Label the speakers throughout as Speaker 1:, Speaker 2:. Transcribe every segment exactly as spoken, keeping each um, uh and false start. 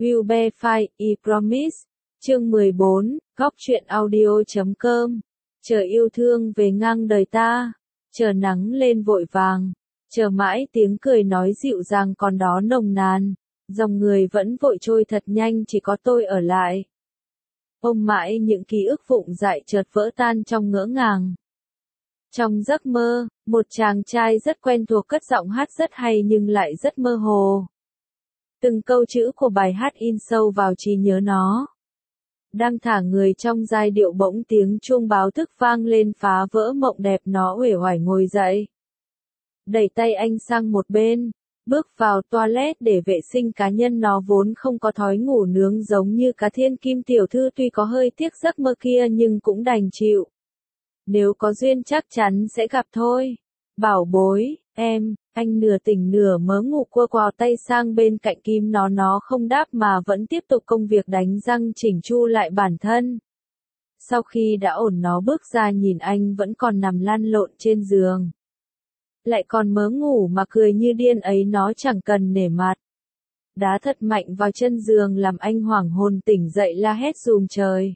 Speaker 1: Will be fine, I promise. Chương mười bốn, góc truyện audio chấm com. Chờ yêu thương về ngang đời ta, chờ nắng lên vội vàng, chờ mãi tiếng cười nói dịu dàng còn đó nồng nàn, dòng người vẫn vội trôi thật nhanh chỉ có tôi ở lại. Ôm mãi những ký ức vụng dại chợt vỡ tan trong ngỡ ngàng. Trong giấc mơ, một chàng trai rất quen thuộc cất giọng hát rất hay nhưng lại rất mơ hồ. Từng câu chữ của bài hát in sâu vào trí nhớ nó. Đang thả người trong giai điệu bỗng tiếng chuông báo thức vang lên phá vỡ mộng đẹp nó uể oải ngồi dậy. Đẩy tay anh sang một bên, bước vào toilet để vệ sinh cá nhân nó vốn không có thói ngủ nướng giống như cá thiên kim tiểu thư tuy có hơi tiếc giấc mơ kia nhưng cũng đành chịu. Nếu có duyên chắc chắn sẽ gặp thôi. Bảo bối, em, anh nửa tỉnh nửa mơ ngủ cua quào tay sang bên cạnh Kim nó nó không đáp mà vẫn tiếp tục công việc đánh răng chỉnh chu lại bản thân. Sau khi đã ổn nó bước ra nhìn anh vẫn còn nằm lăn lộn trên giường. Lại còn mớ ngủ mà cười như điên ấy nó chẳng cần nể mặt. Đá thật mạnh vào chân giường làm anh hoảng hồn tỉnh dậy la hét dùm trời.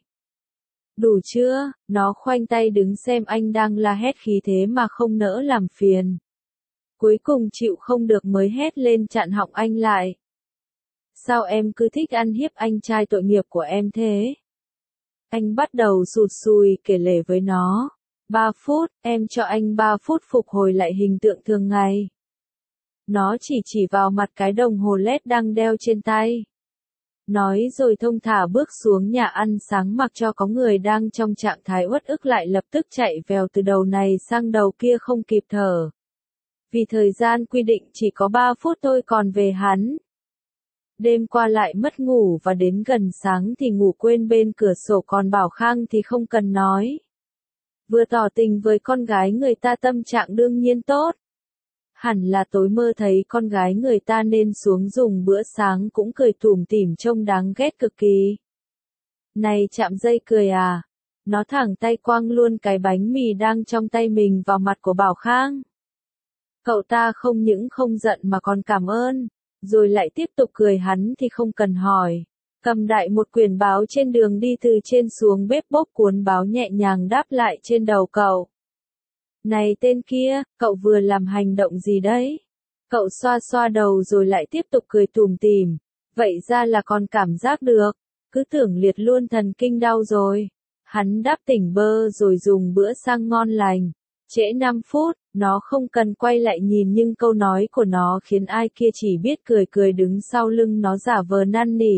Speaker 1: Đủ chưa, nó khoanh tay đứng xem anh đang la hét khí thế mà không nỡ làm phiền. Cuối cùng chịu không được mới hét lên chặn họng anh lại. Sao em cứ thích ăn hiếp anh trai tội nghiệp của em thế? Anh bắt đầu sụt sùi kể lể với nó. Ba phút, em cho anh ba phút phục hồi lại hình tượng thường ngày. Nó chỉ chỉ vào mặt cái đồng hồ led đang đeo trên tay. Nói rồi thông thả bước xuống nhà ăn sáng mặc cho có người đang trong trạng thái uất ức lại lập tức chạy vèo từ đầu này sang đầu kia không kịp thở. Vì thời gian quy định chỉ có ba phút thôi còn về hắn. Đêm qua lại mất ngủ và đến gần sáng thì ngủ quên bên cửa sổ còn Bảo Khang thì không cần nói. Vừa tỏ tình với con gái người ta tâm trạng đương nhiên tốt. Hẳn là tối mơ thấy con gái người ta nên xuống dùng bữa sáng cũng cười tủm tỉm trông đáng ghét cực kỳ. Này chạm dây cười à? Nó thẳng tay quăng luôn cái bánh mì đang trong tay mình vào mặt của Bảo Khang. Cậu ta không những không giận mà còn cảm ơn, rồi lại tiếp tục cười hắn thì không cần hỏi. Cầm đại một quyển báo trên đường đi từ trên xuống bếp bốc cuốn báo nhẹ nhàng đáp lại trên đầu cậu. Này tên kia, cậu vừa làm hành động gì đấy? Cậu xoa xoa đầu rồi lại tiếp tục cười tủm tỉm. Vậy ra là còn cảm giác được, cứ tưởng liệt luôn thần kinh đau rồi. Hắn đáp tỉnh bơ rồi dùng bữa sang ngon lành. Trễ năm phút, nó không cần quay lại nhìn nhưng câu nói của nó khiến ai kia chỉ biết cười cười đứng sau lưng nó giả vờ năn nỉ.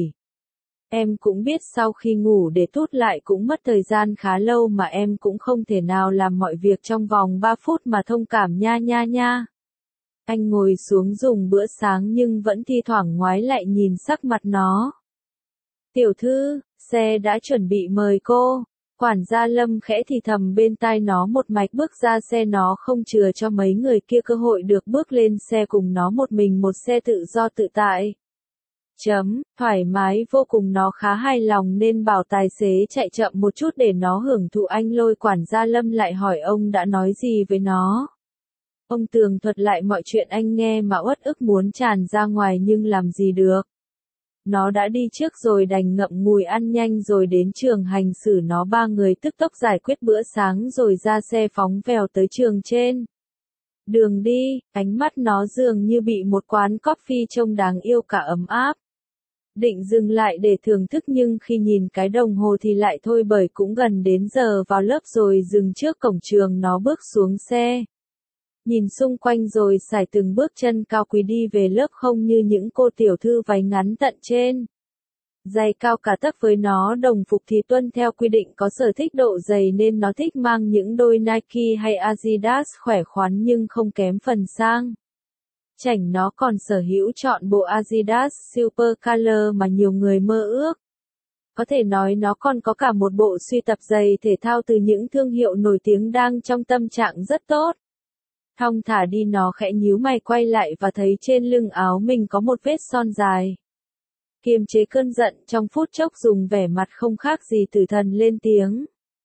Speaker 1: Em cũng biết sau khi ngủ để tút lại cũng mất thời gian khá lâu mà em cũng không thể nào làm mọi việc trong vòng ba phút mà thông cảm nha nha nha. Anh ngồi xuống dùng bữa sáng nhưng vẫn thi thoảng ngoái lại nhìn sắc mặt nó. Tiểu thư, xe đã chuẩn bị mời cô. Quản gia Lâm khẽ thì thầm bên tai nó một mạch bước ra xe nó không chừa cho mấy người kia cơ hội được bước lên xe cùng nó một mình một xe tự do tự tại. Chấm, thoải mái vô cùng nó khá hài lòng nên bảo tài xế chạy chậm một chút để nó hưởng thụ anh lôi quản gia Lâm lại hỏi ông đã nói gì với nó. Ông tường thuật lại mọi chuyện anh nghe mà uất ức muốn tràn ra ngoài nhưng làm gì được. Nó đã đi trước rồi đành ngậm ngùi ăn nhanh rồi đến trường hành xử nó ba người tức tốc giải quyết bữa sáng rồi ra xe phóng vèo tới trường trên. Đường đi, ánh mắt nó dường như bị một quán coffee trông đáng yêu cả ấm áp. Định dừng lại để thưởng thức nhưng khi nhìn cái đồng hồ thì lại thôi bởi cũng gần đến giờ vào lớp rồi dừng trước cổng trường nó bước xuống xe. Nhìn xung quanh rồi sải từng bước chân cao quý đi về lớp không như những cô tiểu thư váy ngắn tận trên. Giày cao cả tấc với nó đồng phục thì tuân theo quy định có sở thích độ giày nên nó thích mang những đôi Nike hay Adidas khỏe khoắn nhưng không kém phần sang. Chảnh nó còn sở hữu chọn bộ Adidas Super Color mà nhiều người mơ ước. Có thể nói nó còn có cả một bộ suy tập giày thể thao từ những thương hiệu nổi tiếng đang trong tâm trạng rất tốt. Thong thả đi nó khẽ nhíu mày quay lại và thấy trên lưng áo mình có một vết son dài. Kiềm chế cơn giận trong phút chốc dùng vẻ mặt không khác gì tử thần lên tiếng.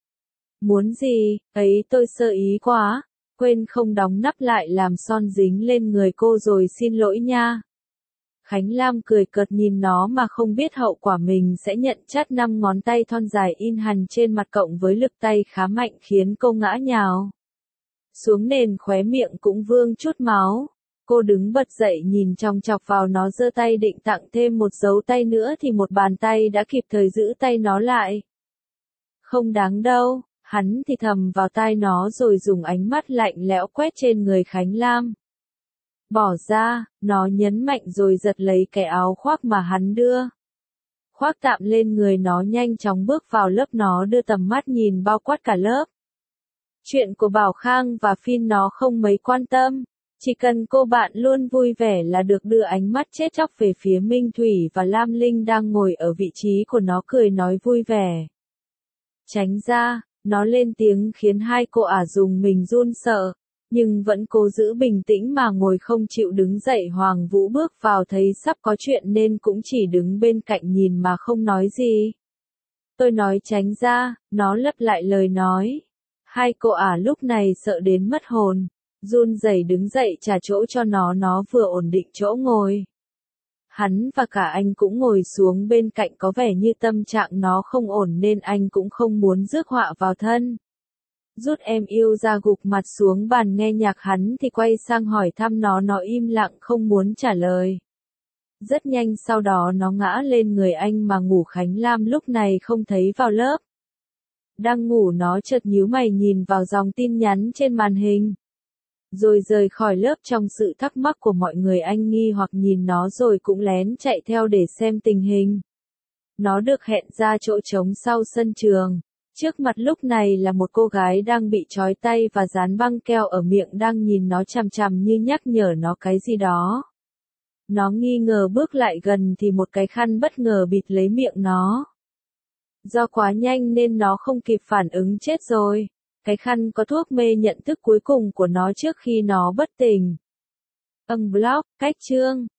Speaker 1: Muốn gì, ấy tôi sơ ý quá, quên không đóng nắp lại làm son dính lên người cô rồi xin lỗi nha. Khánh Lam cười cợt nhìn nó mà không biết hậu quả mình sẽ nhận, chát năm ngón tay thon dài in hằn trên mặt cộng với lực tay khá mạnh khiến cô ngã nhào xuống nền, khóe miệng cũng vương chút máu. Cô đứng bật dậy nhìn chòng chọc vào nó, giơ tay định tặng thêm một dấu tay nữa thì một bàn tay đã kịp thời giữ tay nó lại. Không đáng đâu, hắn thì thầm vào tai nó rồi dùng ánh mắt lạnh lẽo quét trên người Khánh Lam. Bỏ ra, nó nhấn mạnh rồi giật lấy cái áo khoác mà hắn đưa. Khoác tạm lên người nó, nhanh chóng bước vào lớp. Nó đưa tầm mắt nhìn bao quát cả lớp. Chuyện của Bảo Khang và Phin nó không mấy quan tâm. Chỉ cần cô bạn luôn vui vẻ là được, đưa ánh mắt chết chóc về phía Minh Thủy và Lam Linh đang ngồi ở vị trí của nó, cười nói vui vẻ. Tránh ra, nó lên tiếng khiến hai cô ả dùng mình run sợ, nhưng vẫn cố giữ bình tĩnh mà ngồi không chịu đứng dậy. Hoàng Vũ bước vào thấy sắp có chuyện nên cũng chỉ đứng bên cạnh nhìn mà không nói gì. Tôi nói tránh ra, nó lặp lại lời nói. Hai cô ả lúc này sợ đến mất hồn, run rẩy đứng dậy trả chỗ cho nó, nó vừa ổn định chỗ ngồi. Hắn và cả anh cũng ngồi xuống bên cạnh, có vẻ như tâm trạng nó không ổn nên anh cũng không muốn rước họa vào thân. Rút em yêu ra gục mặt xuống bàn nghe nhạc, hắn thì quay sang hỏi thăm nó, nó im lặng không muốn trả lời. Rất nhanh sau đó nó ngã lên người anh mà ngủ. Khánh Lam lúc này không thấy vào lớp. Đang ngủ nó chợt nhíu mày nhìn vào dòng tin nhắn trên màn hình. Rồi rời khỏi lớp trong sự thắc mắc của mọi người. Anh nghi hoặc nhìn nó rồi cũng lén chạy theo để xem tình hình. Nó được hẹn ra chỗ trống sau sân trường. Trước mặt lúc này là một cô gái đang bị trói tay và dán băng keo ở miệng, đang nhìn nó chằm chằm như nhắc nhở nó cái gì đó. Nó nghi ngờ bước lại gần thì một cái khăn bất ngờ bịt lấy miệng nó. Do quá nhanh nên nó không kịp phản ứng, chết rồi. Cái khăn có thuốc mê nhận thức cuối cùng của nó trước khi nó bất tỉnh. Unblock, cách chương.